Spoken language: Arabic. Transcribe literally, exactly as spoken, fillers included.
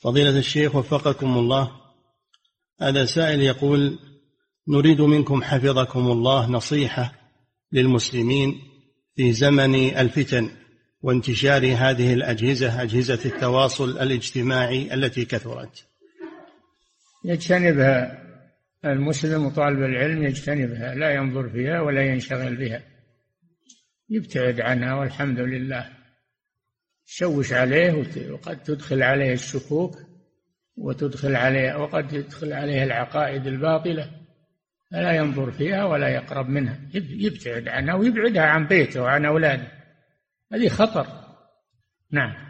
فضيلة الشيخ وفقكم الله، هذا سائل يقول: نريد منكم حفظكم الله نصيحة للمسلمين في زمن الفتن وانتشار هذه الأجهزة، أجهزة التواصل الاجتماعي التي كثرت. يجتنبها المسلم وطالب العلم، يجتنبها، لا ينظر فيها ولا ينشغل بها، يبتعد عنها، والحمد لله. تشوش عليه وقد تدخل عليه الشكوك وتدخل عليه وقد تدخل عليه العقائد الباطلة، لا ينظر فيها ولا يقرب منها، يبتعد عنها ويبعدها عن بيته وعن أولاده، هذه خطر. نعم.